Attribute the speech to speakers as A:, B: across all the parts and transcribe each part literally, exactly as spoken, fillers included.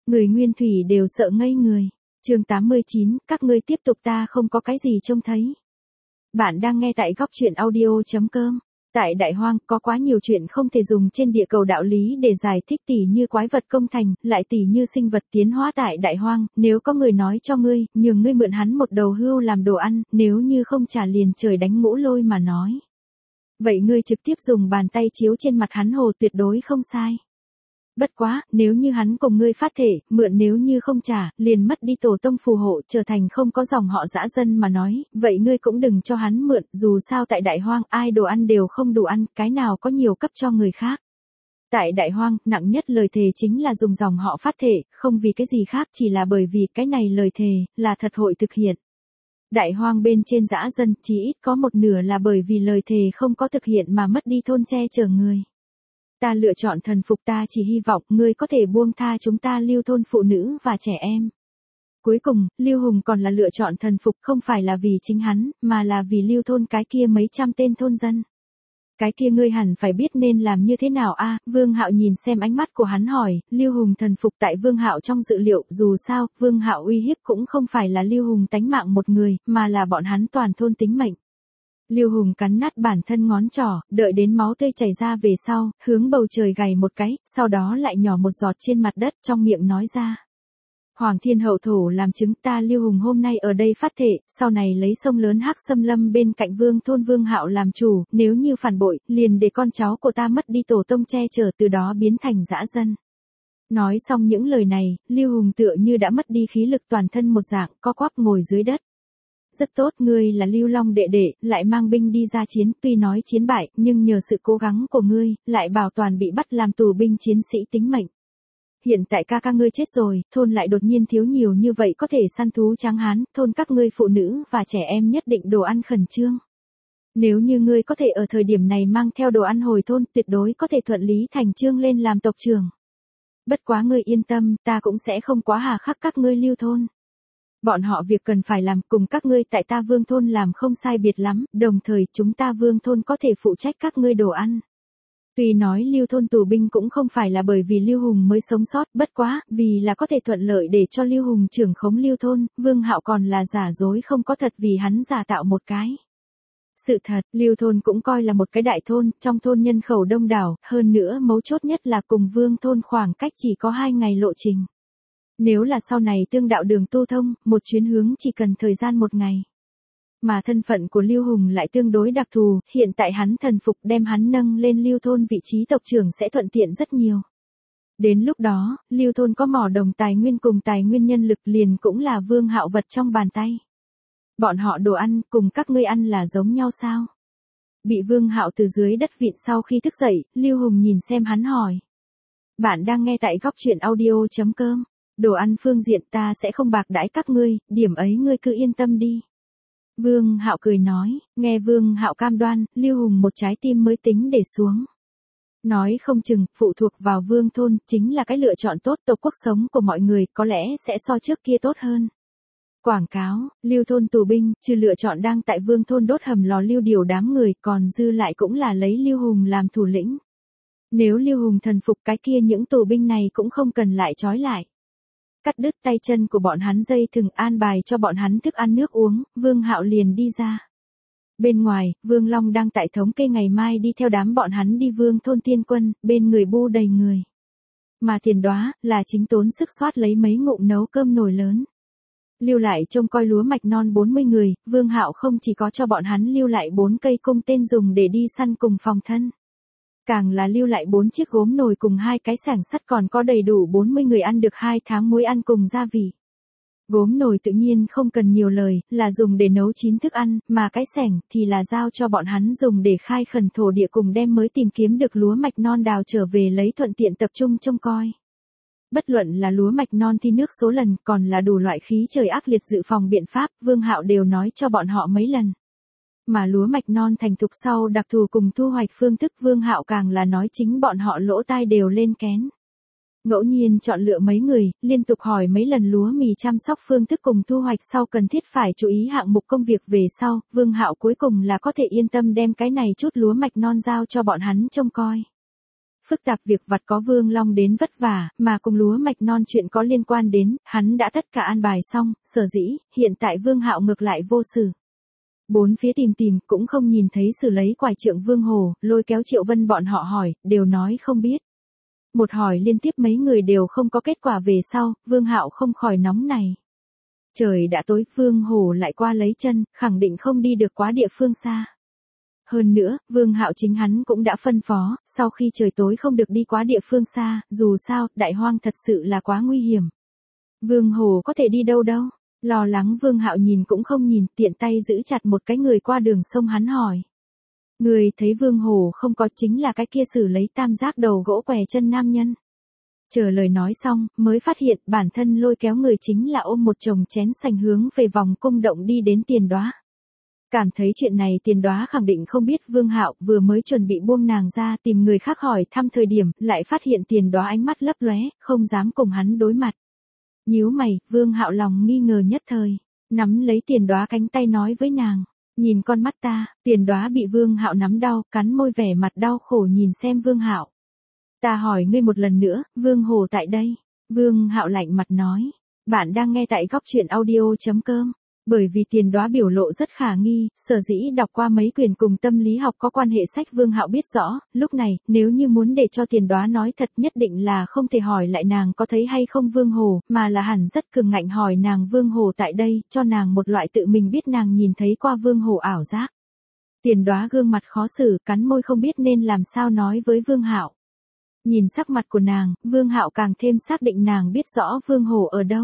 A: Người Nguyên Thủy đều sợ ngây người. Chương tám mươi chín, các ngươi tiếp tục, ta không có cái gì trông thấy. Bạn đang nghe tại góc truyện audio chấm com. Tại Đại Hoang có quá nhiều chuyện không thể dùng trên địa cầu đạo lý để giải thích, tỉ như quái vật công thành, lại tỉ như sinh vật tiến hóa tại Đại Hoang. Nếu có người nói cho ngươi, nhường ngươi mượn hắn một đầu hươu làm đồ ăn, nếu như không trả liền trời đánh ngũ lôi mà nói. Vậy ngươi trực tiếp dùng bàn tay chiếu trên mặt hắn hồ tuyệt đối không sai. Bất quá, nếu như hắn cùng ngươi phát thể, mượn nếu như không trả, liền mất đi tổ tông phù hộ, trở thành không có dòng họ dã dân mà nói, vậy ngươi cũng đừng cho hắn mượn, dù sao tại Đại Hoang, ai đồ ăn đều không đủ ăn, cái nào có nhiều cấp cho người khác. Tại Đại Hoang, nặng nhất lời thề chính là dùng dòng họ phát thể, không vì cái gì khác, chỉ là bởi vì cái này lời thề, là thật hội thực hiện. Đại Hoang bên trên dã dân, chỉ ít có một nửa là bởi vì lời thề không có thực hiện mà mất đi thôn che chở người. Ta lựa chọn thần phục, ta chỉ hy vọng ngươi có thể buông tha chúng ta Lưu thôn phụ nữ và trẻ em. Cuối cùng, Lưu Hùng còn là lựa chọn thần phục, không phải là vì chính hắn, mà là vì Lưu thôn cái kia mấy trăm tên thôn dân. Cái kia ngươi hẳn phải biết nên làm như thế nào a? À, Vương Hạo nhìn xem ánh mắt của hắn hỏi. Lưu Hùng thần phục tại Vương Hạo trong dự liệu, dù sao, Vương Hạo uy hiếp cũng không phải là Lưu Hùng tánh mạng một người, mà là bọn hắn toàn thôn tính mệnh. Lưu Hùng cắn nát bản thân ngón trỏ, đợi đến máu tươi chảy ra về sau, hướng bầu trời gảy một cái, sau đó lại nhỏ một giọt trên mặt đất, trong miệng nói ra. Hoàng Thiên Hậu Thổ làm chứng, ta Lưu Hùng hôm nay ở đây phát thệ, sau này lấy sông lớn Hắc Xâm Lâm bên cạnh Vương thôn Vương Hạo làm chủ, nếu như phản bội, liền để con cháu của ta mất đi tổ tông che chở, từ đó biến thành dã dân. Nói xong những lời này, Lưu Hùng tựa như đã mất đi khí lực toàn thân một dạng, co quắp ngồi dưới đất. Rất tốt, ngươi là Lưu Long đệ đệ, lại mang binh đi ra chiến, tuy nói chiến bại, nhưng nhờ sự cố gắng của ngươi, lại bảo toàn bị bắt làm tù binh chiến sĩ tính mệnh. Hiện tại ca ca ngươi chết rồi, thôn lại đột nhiên thiếu nhiều như vậy có thể săn thú tráng hán, thôn các ngươi phụ nữ và trẻ em nhất định đồ ăn khẩn trương. Nếu như ngươi có thể ở thời điểm này mang theo đồ ăn hồi thôn, tuyệt đối có thể thuận lý thành chương lên làm tộc trưởng. Bất quá ngươi yên tâm, ta cũng sẽ không quá hà khắc các ngươi Lưu thôn. Bọn họ việc cần phải làm cùng các ngươi tại ta Vương thôn làm không sai biệt lắm, đồng thời chúng ta Vương thôn có thể phụ trách các ngươi đồ ăn. Tuy nói Lưu thôn tù binh cũng không phải là bởi vì Lưu Hùng mới sống sót, bất quá, vì là có thể thuận lợi để cho Lưu Hùng trưởng khống Lưu thôn, Vương Hạo còn là giả dối không có thật vì hắn giả tạo một cái. Sự thật, Lưu thôn cũng coi là một cái đại thôn, trong thôn nhân khẩu đông đảo, hơn nữa mấu chốt nhất là cùng Vương thôn khoảng cách chỉ có hai ngày lộ trình. Nếu là sau này tương đạo đường tu thông, một chuyến hướng chỉ cần thời gian một ngày. Mà thân phận của Lưu Hùng lại tương đối đặc thù, hiện tại hắn thần phục đem hắn nâng lên Lưu thôn vị trí tộc trưởng sẽ thuận tiện rất nhiều. Đến lúc đó, Lưu thôn có mỏ đồng tài nguyên cùng tài nguyên nhân lực liền cũng là Vương Hạo vật trong bàn tay. Bọn họ đồ ăn cùng các ngươi ăn là giống nhau sao? Bị Vương Hạo từ dưới đất vịn sau khi thức dậy, Lưu Hùng nhìn xem hắn hỏi. Bạn đang nghe tại góc truyện audio chấm com. Đồ ăn phương diện ta sẽ không bạc đãi các ngươi, điểm ấy ngươi cứ yên tâm đi. Vương Hạo cười nói, nghe Vương Hạo cam đoan, Lưu Hùng một trái tim mới tính để xuống. Nói không chừng, phụ thuộc vào Vương thôn, chính là cái lựa chọn tốt, tộc quốc sống của mọi người có lẽ sẽ so trước kia tốt hơn. Quảng cáo, Lưu thôn tù binh, trừ lựa chọn đang tại Vương thôn đốt hầm lò lưu điều đám người, còn dư lại cũng là lấy Lưu Hùng làm thủ lĩnh. Nếu Lưu Hùng thần phục cái kia những tù binh này cũng không cần lại trói lại. Cắt đứt tay chân của bọn hắn dây thừng, an bài cho bọn hắn thức ăn nước uống, Vương Hạo liền đi ra. Bên ngoài, Vương Long đang tại thống kê ngày mai đi theo đám bọn hắn đi Vương thôn tiên quân, bên người bu đầy người. Mà tiền đóa, là chính tốn sức soát lấy mấy ngụm nấu cơm nồi lớn. Lưu lại trông coi lúa mạch non bốn mươi người, Vương Hạo không chỉ có cho bọn hắn lưu lại bốn cây cung tên dùng để đi săn cùng phòng thân. Càng là lưu lại bốn chiếc gốm nồi cùng hai cái xẻng sắt, còn có đầy đủ bốn mươi người ăn được hai tháng muối ăn cùng gia vị. Gốm nồi tự nhiên không cần nhiều lời, là dùng để nấu chín thức ăn, mà cái xẻng thì là giao cho bọn hắn dùng để khai khẩn thổ địa cùng đem mới tìm kiếm được lúa mạch non đào trở về lấy thuận tiện tập trung trông coi. Bất luận là lúa mạch non thi nước số lần, còn là đủ loại khí trời ác liệt dự phòng biện pháp, Vương Hạo đều nói cho bọn họ mấy lần. Mà lúa mạch non thành thục sau đặc thù cùng thu hoạch phương thức, Vương Hạo càng là nói chính bọn họ lỗ tai đều lên kén. Ngẫu nhiên chọn lựa mấy người, liên tục hỏi mấy lần lúa mì chăm sóc phương thức cùng thu hoạch sau cần thiết phải chú ý hạng mục công việc về sau, Vương Hạo cuối cùng là có thể yên tâm đem cái này chút lúa mạch non giao cho bọn hắn trông coi. Phức tạp việc vặt có Vương Long đến vất vả, mà cùng lúa mạch non chuyện có liên quan đến, hắn đã tất cả an bài xong, sở dĩ, hiện tại Vương Hạo ngược lại vô sự. Bốn phía tìm tìm, cũng không nhìn thấy sự lấy quải trượng Vương Hồ, lôi kéo Triệu Vân bọn họ hỏi, đều nói không biết. Một hỏi liên tiếp mấy người đều không có kết quả về sau, Vương Hạo không khỏi nóng này. Trời đã tối, Vương Hồ lại qua lấy chân, khẳng định không đi được quá địa phương xa. Hơn nữa, Vương Hạo chính hắn cũng đã phân phó, sau khi trời tối không được đi quá địa phương xa, dù sao, đại hoang thật sự là quá nguy hiểm. Vương Hồ có thể đi đâu đâu? Lo lắng Vương Hạo nhìn cũng không nhìn, tiện tay giữ chặt một cái người qua đường sông hắn hỏi. Người thấy Vương Hồ không có, chính là cái kia xử lấy tam giác đầu gỗ què chân nam nhân. Chờ lời nói xong, mới phát hiện bản thân lôi kéo người chính là ôm một chồng chén sành hướng về vòng cung động đi đến Tiền Đóa. Cảm thấy chuyện này Tiền Đóa khẳng định không biết Vương Hạo vừa mới chuẩn bị buông nàng ra tìm người khác hỏi thăm thời điểm, lại phát hiện Tiền Đóa ánh mắt lấp lóe, không dám cùng hắn đối mặt. Nhíu mày, Vương Hạo lòng nghi ngờ nhất thời, nắm lấy Tiền Đóa cánh tay nói với nàng, nhìn con mắt ta. Tiền Đóa bị Vương Hạo nắm đau, cắn môi vẻ mặt đau khổ nhìn xem Vương Hạo. Ta hỏi ngươi một lần nữa, Vương Hồ tại đây. Vương Hạo lạnh mặt nói, bạn đang nghe tại góc truyện audio chấm com. Bởi vì Tiền Đóa biểu lộ rất khả nghi, sở dĩ đọc qua mấy quyển cùng tâm lý học có quan hệ sách Vương Hạo biết rõ, lúc này, nếu như muốn để cho Tiền Đóa nói thật nhất định là không thể hỏi lại nàng có thấy hay không Vương Hồ, mà là hẳn rất cường ngạnh hỏi nàng Vương Hồ tại đây, cho nàng một loại tự mình biết nàng nhìn thấy qua Vương Hồ ảo giác. Tiền Đóa gương mặt khó xử, cắn môi không biết nên làm sao nói với Vương Hạo. Nhìn sắc mặt của nàng, Vương Hạo càng thêm xác định nàng biết rõ Vương Hồ ở đâu.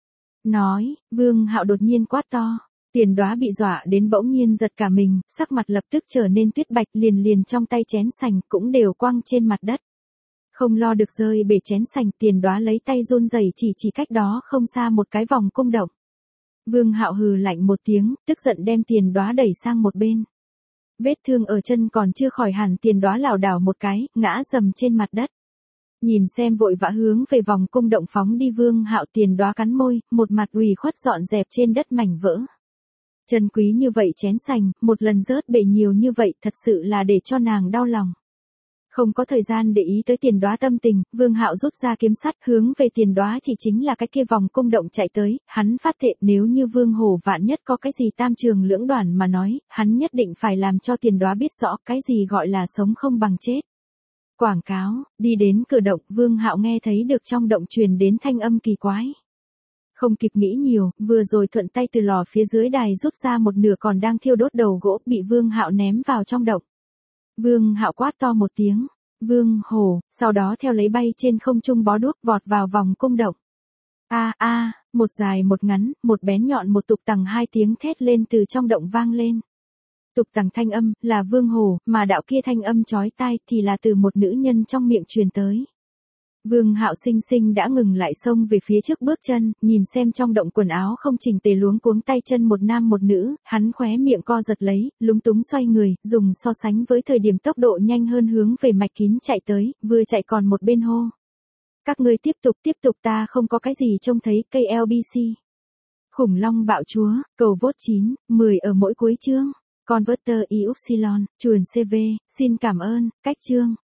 A: Nói, Vương Hạo đột nhiên quát to. Tiền Đóa bị dọa đến bỗng nhiên giật cả mình, sắc mặt lập tức trở nên tuyết bạch, liền liền trong tay chén sành cũng đều quăng trên mặt đất. Không lo được rơi bể chén sành, Tiền Đóa lấy tay run rẩy chỉ chỉ cách đó không xa một cái vòng cung động. Vương Hạo hừ lạnh một tiếng, tức giận đem Tiền Đóa đẩy sang một bên. Vết thương ở chân còn chưa khỏi hẳn, Tiền Đóa lảo đảo một cái, ngã dầm trên mặt đất. Nhìn xem vội vã hướng về vòng cung động phóng đi Vương Hạo, Tiền Đóa cắn môi, một mặt ủy khuất dọn dẹp trên đất mảnh vỡ. Chân quý như vậy chén sành, một lần rớt bể nhiều như vậy, thật sự là để cho nàng đau lòng. Không có thời gian để ý tới Tiền Đóa tâm tình, Vương Hạo rút ra kiếm sắt hướng về Tiền Đóa chỉ chính là cái kia vòng cung động chạy tới, hắn phát thệ nếu như Vương Hồ vạn nhất có cái gì tam trường lưỡng đoản mà nói, hắn nhất định phải làm cho Tiền Đóa biết rõ cái gì gọi là sống không bằng chết. Quảng cáo, đi đến cửa động, Vương Hạo nghe thấy được trong động truyền đến thanh âm kỳ quái. Không kịp nghĩ nhiều, vừa rồi thuận tay từ lò phía dưới đài rút ra một nửa còn đang thiêu đốt đầu gỗ, bị Vương Hạo ném vào trong động. Vương Hạo quát to một tiếng, Vương Hồ, sau đó theo lấy bay trên không trung bó đuốc vọt vào vòng cung động. A a, một dài một ngắn, một bén nhọn một tục tằng hai tiếng thét lên từ trong động vang lên. Tục tằng thanh âm là Vương Hồ, mà đạo kia thanh âm chói tai thì là từ một nữ nhân trong miệng truyền tới. Vương Hạo sinh sinh đã ngừng lại xông về phía trước bước chân, nhìn xem trong động quần áo không chỉnh tề luống cuống tay chân một nam một nữ, hắn khóe miệng co giật lấy, lúng túng xoay người, dùng so sánh với thời điểm tốc độ nhanh hơn hướng về mạch kín chạy tới, vừa chạy còn một bên hô. Các ngươi tiếp tục tiếp tục, ta không có cái gì trông thấy, cây lờ bê xê. Khủng long bạo chúa, cầu vote chín, mười ở mỗi cuối chương. Converter Y Upsilon, chuồn xê vê, xin cảm ơn, cách chương.